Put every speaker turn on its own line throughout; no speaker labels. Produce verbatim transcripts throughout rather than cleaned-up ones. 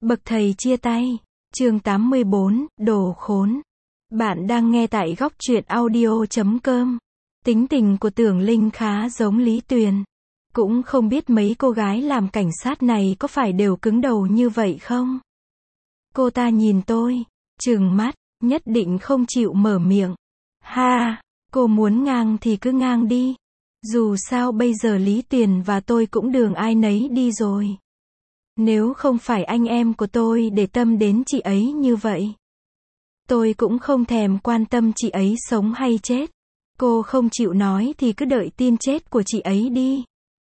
Bậc thầy chia tay. Chương tám mươi bốn, đồ khốn. Bạn đang nghe tại góc truyện audio chấm com. Tính tình của Tưởng Linh khá giống Lý Tuyền. Cũng không biết mấy cô gái làm cảnh sát này có phải đều cứng đầu như vậy không? Cô ta nhìn tôi, trừng mắt, nhất định không chịu mở miệng. Ha, cô muốn ngang thì cứ ngang đi. Dù sao bây giờ Lý Tuyền và tôi cũng đường ai nấy đi rồi. Nếu không phải anh em của tôi để tâm đến chị ấy như vậy, tôi cũng không thèm quan tâm chị ấy sống hay chết. Cô không chịu nói thì cứ đợi tin chết của chị ấy đi.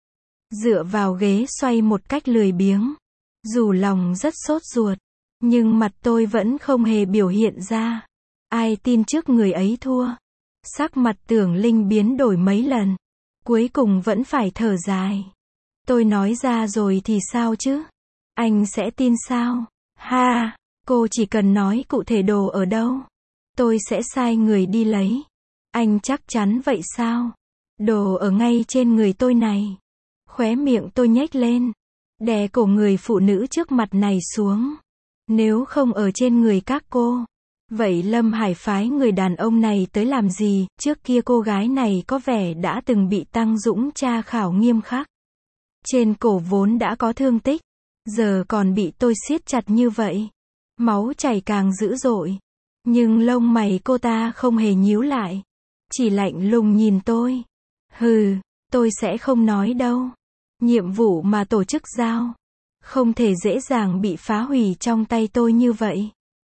Dựa vào ghế xoay một cách lười biếng. Dù lòng rất sốt ruột, nhưng mặt tôi vẫn không hề biểu hiện ra. Ai tin trước người ấy thua. Sắc mặt Tưởng Linh biến đổi mấy lần. Cuối cùng vẫn phải thở dài. Tôi nói ra rồi thì sao chứ? Anh sẽ tin sao? Ha, cô chỉ cần nói cụ thể đồ ở đâu. Tôi sẽ sai người đi lấy. Anh chắc chắn vậy sao? Đồ ở ngay trên người tôi này. Khóe miệng tôi nhếch lên. Đè cổ người phụ nữ trước mặt này xuống. Nếu không ở trên người các cô, vậy Lâm Hải phái người đàn ông này tới làm gì? Trước kia cô gái này có vẻ đã từng bị Tăng Dũng tra khảo nghiêm khắc. Trên cổ vốn đã có thương tích, giờ còn bị tôi siết chặt như vậy. Máu chảy càng dữ dội. Nhưng lông mày cô ta không hề nhíu lại. Chỉ lạnh lùng nhìn tôi. Hừ, tôi sẽ không nói đâu. Nhiệm vụ mà tổ chức giao không thể dễ dàng bị phá hủy trong tay tôi như vậy.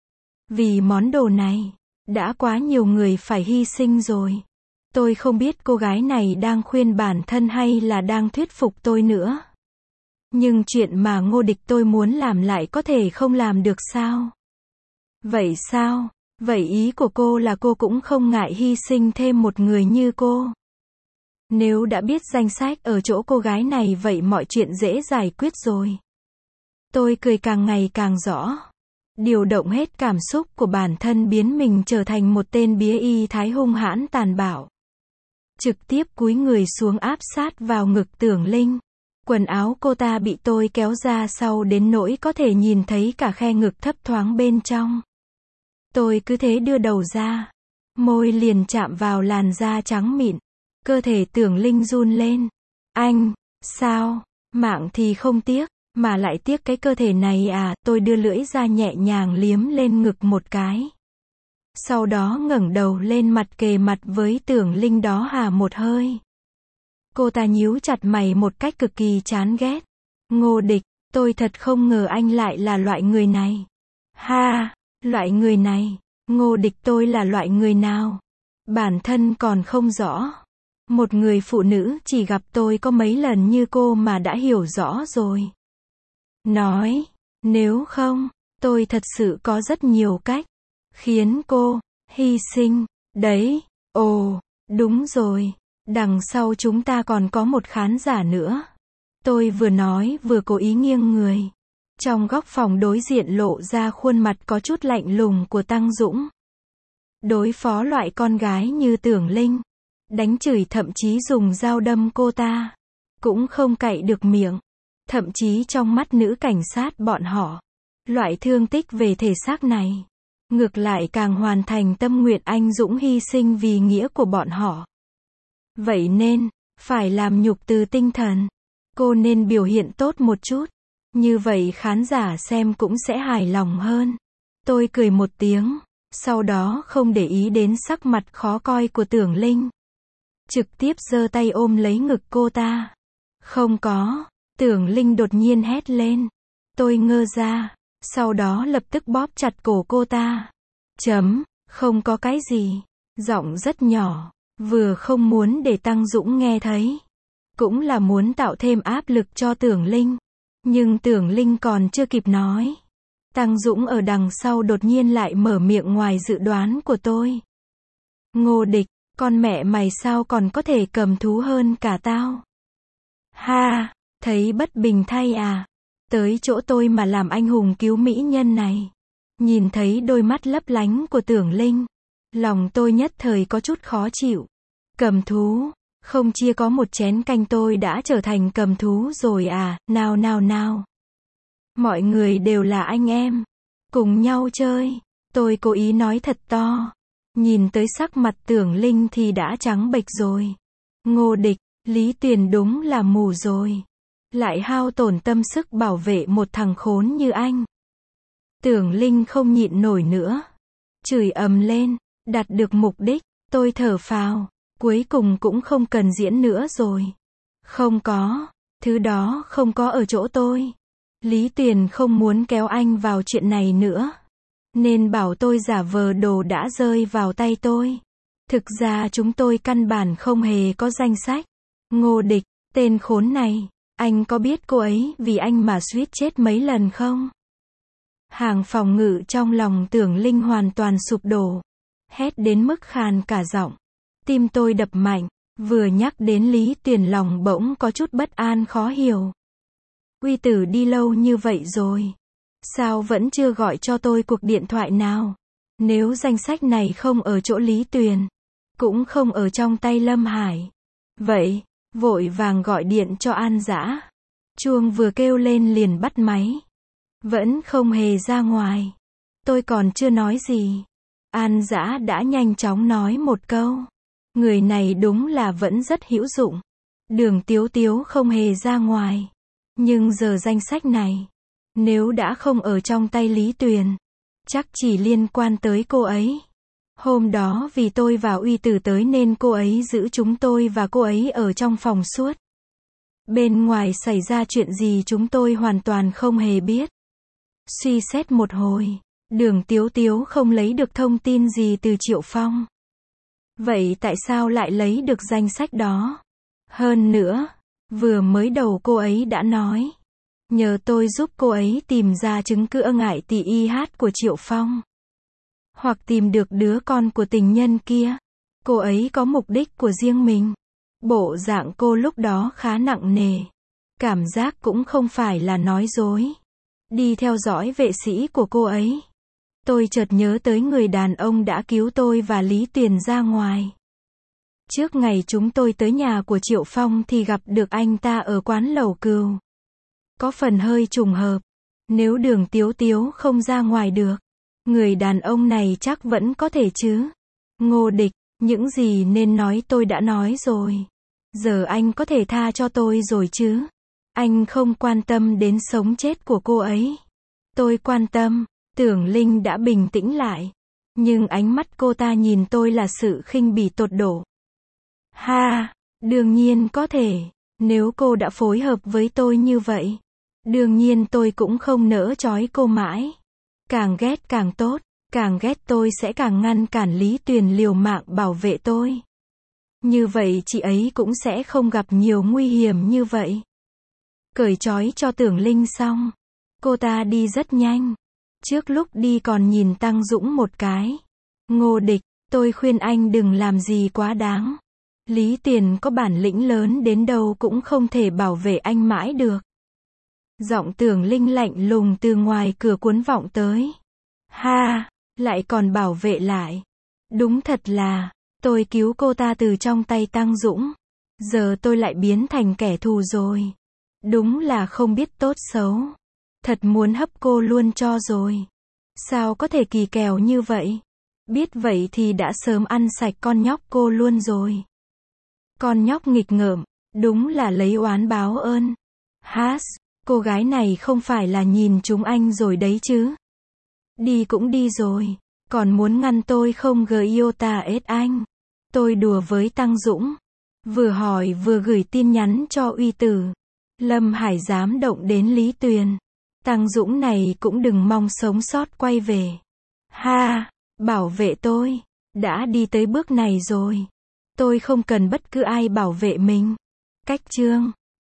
Vì món đồ này, đã quá nhiều người phải hy sinh rồi. Tôi không biết cô gái này đang khuyên bản thân hay là đang thuyết phục tôi nữa. Nhưng chuyện mà Ngô Địch tôi muốn làm lại có thể không làm được sao? Vậy sao? Vậy ý của cô là cô cũng không ngại hy sinh thêm một người như cô. Nếu đã biết danh sách ở chỗ cô gái này vậy mọi chuyện dễ giải quyết rồi. Tôi cười càng ngày càng rõ. Điều động hết cảm xúc của bản thân biến mình trở thành một tên bía y thái hung hãn tàn bạo. Trực tiếp cúi người xuống áp sát vào ngực Tưởng Linh. Quần áo cô ta bị tôi kéo ra sau đến nỗi có thể nhìn thấy cả khe ngực thấp thoáng bên trong. Tôi cứ thế đưa đầu ra. Môi liền chạm vào làn da trắng mịn. Cơ thể Tưởng Linh run lên. Anh, sao? Mạng thì không tiếc, mà lại tiếc cái cơ thể này à? Tôi đưa lưỡi ra nhẹ nhàng liếm lên ngực một cái. Sau đó ngẩng đầu lên mặt kề mặt với Tưởng Linh đó hà một hơi. Cô ta nhíu chặt mày một cách cực kỳ chán ghét. Ngô Địch, tôi thật không ngờ anh lại là loại người này. Ha, loại người này. Ngô Địch tôi là loại người nào? Bản thân còn không rõ. Một người phụ nữ chỉ gặp tôi có mấy lần như cô mà đã hiểu rõ rồi. Nói, nếu không, tôi thật sự có rất nhiều cách khiến cô hy sinh. Đấy, ồ, đúng rồi. Đằng sau chúng ta còn có một khán giả nữa. Tôi vừa nói vừa cố ý nghiêng người. Trong góc phòng đối diện lộ ra khuôn mặt có chút lạnh lùng của Tăng Dũng. Đối phó loại con gái như Tưởng Linh, đánh chửi thậm chí dùng dao đâm cô ta, cũng không cậy được miệng. Thậm chí trong mắt nữ cảnh sát bọn họ, loại thương tích về thể xác này, ngược lại càng hoàn thành tâm nguyện anh dũng hy sinh vì nghĩa của bọn họ. Vậy nên, phải làm nhục từ tinh thần. Cô nên biểu hiện tốt một chút. Như vậy khán giả xem cũng sẽ hài lòng hơn. Tôi cười một tiếng, sau đó không để ý đến sắc mặt khó coi của Tưởng Linh. Trực tiếp giơ tay ôm lấy ngực cô ta. Không có. Tưởng Linh đột nhiên hét lên. Tôi ngơ ra, sau đó lập tức bóp chặt cổ cô ta. Chấm, không có cái gì. Giọng rất nhỏ, vừa không muốn để Tăng Dũng nghe thấy, cũng là muốn tạo thêm áp lực cho Tưởng Linh. Nhưng Tưởng Linh còn chưa kịp nói, Tăng Dũng ở đằng sau đột nhiên lại mở miệng ngoài dự đoán của tôi. Ngô Địch, con mẹ mày sao còn có thể cầm thú hơn cả tao? Ha, thấy bất bình thay à? Tới chỗ tôi mà làm anh hùng cứu mỹ nhân này. Nhìn thấy đôi mắt lấp lánh của Tưởng Linh, lòng tôi nhất thời có chút khó chịu. Cầm thú, không chia có một chén canh tôi đã trở thành cầm thú rồi à? Nào nào nào. Mọi người đều là anh em. Cùng nhau chơi. Tôi cố ý nói thật to. Nhìn tới sắc mặt Tưởng Linh thì đã trắng bệch rồi. Ngô Địch, Lý Tuyền đúng là mù rồi. Lại hao tổn tâm sức bảo vệ một thằng khốn như anh. Tưởng Linh không nhịn nổi nữa. Chửi ầm lên. Đạt được mục đích. Tôi thở phào. Cuối cùng cũng không cần diễn nữa rồi. Không có. Thứ đó không có ở chỗ tôi. Lý Tuyền không muốn kéo anh vào chuyện này nữa. Nên bảo tôi giả vờ đồ đã rơi vào tay tôi. Thực ra chúng tôi căn bản không hề có danh sách. Ngô Địch, tên khốn này. Anh có biết cô ấy vì anh mà suýt chết mấy lần không? Hàng phòng ngự trong lòng Tưởng Linh hoàn toàn sụp đổ. Hét đến mức khàn cả giọng. Tim tôi đập mạnh. Vừa nhắc đến Lý Tuyền lòng bỗng có chút bất an khó hiểu. Uy Tử đi lâu như vậy rồi. Sao vẫn chưa gọi cho tôi cuộc điện thoại nào? Nếu danh sách này không ở chỗ Lý Tuyền, cũng không ở trong tay Lâm Hải. Vậy, vội vàng gọi điện cho An Dã. Chuông vừa kêu lên liền bắt máy. Vẫn không hề ra ngoài. Tôi còn chưa nói gì. An Dã đã nhanh chóng nói một câu. Người này đúng là vẫn rất hữu dụng. Đường Tiếu Tiếu không hề ra ngoài. Nhưng giờ danh sách này, nếu đã không ở trong tay Lý Tuyền, chắc chỉ liên quan tới cô ấy. Hôm đó vì tôi và Uy Tử tới nên cô ấy giữ chúng tôi và cô ấy ở trong phòng suốt. Bên ngoài xảy ra chuyện gì chúng tôi hoàn toàn không hề biết. Suy xét một hồi, Đường Tiếu Tiếu không lấy được thông tin gì từ Triệu Phong. Vậy tại sao lại lấy được danh sách đó? Hơn nữa, vừa mới đầu cô ấy đã nói, nhờ tôi giúp cô ấy tìm ra chứng cứ ngại tỳ y hát của Triệu Phong. Hoặc tìm được đứa con của tình nhân kia. Cô ấy có mục đích của riêng mình. Bộ dạng cô lúc đó khá nặng nề. Cảm giác cũng không phải là nói dối. Đi theo dõi vệ sĩ của cô ấy. Tôi chợt nhớ tới người đàn ông đã cứu tôi và Lý Tuyền ra ngoài. Trước ngày chúng tôi tới nhà của Triệu Phong thì gặp được anh ta ở quán lẩu cừu. Có phần hơi trùng hợp. Nếu Đường Tiếu Tiếu không ra ngoài được, người đàn ông này chắc vẫn có thể chứ. Ngô Địch, những gì nên nói tôi đã nói rồi. Giờ anh có thể tha cho tôi rồi chứ. Anh không quan tâm đến sống chết của cô ấy. Tôi quan tâm. Tưởng Linh đã bình tĩnh lại. Nhưng ánh mắt cô ta nhìn tôi là sự khinh bỉ tột độ. Ha, đương nhiên có thể. Nếu cô đã phối hợp với tôi như vậy, đương nhiên tôi cũng không nỡ trói cô mãi. Càng ghét càng tốt. Càng ghét tôi sẽ càng ngăn cản Lý Tuyền liều mạng bảo vệ tôi. Như vậy chị ấy cũng sẽ không gặp nhiều nguy hiểm như vậy. Cởi trói cho Tưởng Linh xong, cô ta đi rất nhanh. Trước lúc đi còn nhìn Tăng Dũng một cái. Ngô Địch, tôi khuyên anh đừng làm gì quá đáng. Lý Tuyền có bản lĩnh lớn đến đâu cũng không thể bảo vệ anh mãi được. Giọng Tưởng Linh lạnh lùng từ ngoài cửa cuốn vọng tới. Ha, lại còn bảo vệ lại. Đúng thật là, tôi cứu cô ta từ trong tay Tăng Dũng. Giờ tôi lại biến thành kẻ thù rồi. Đúng là không biết tốt xấu. Thật muốn hấp cô luôn cho rồi. Sao có thể kỳ kèo như vậy? Biết vậy thì đã sớm ăn sạch con nhóc cô luôn rồi. Con nhóc nghịch ngợm, đúng là lấy oán báo ơn. Hát, cô gái này không phải là nhìn chúng anh rồi đấy chứ. Đi cũng đi rồi, còn muốn ngăn tôi không gờ yêu ta ết anh. Tôi đùa với Tăng Dũng. Vừa hỏi vừa gửi tin nhắn cho Uy Tử. Lâm Hải dám động đến Lý Tuyền. Tăng Dũng này cũng đừng mong sống sót quay về. Ha, bảo vệ tôi. Đã đi tới bước này rồi. Tôi không cần bất cứ ai bảo vệ mình. Cách chương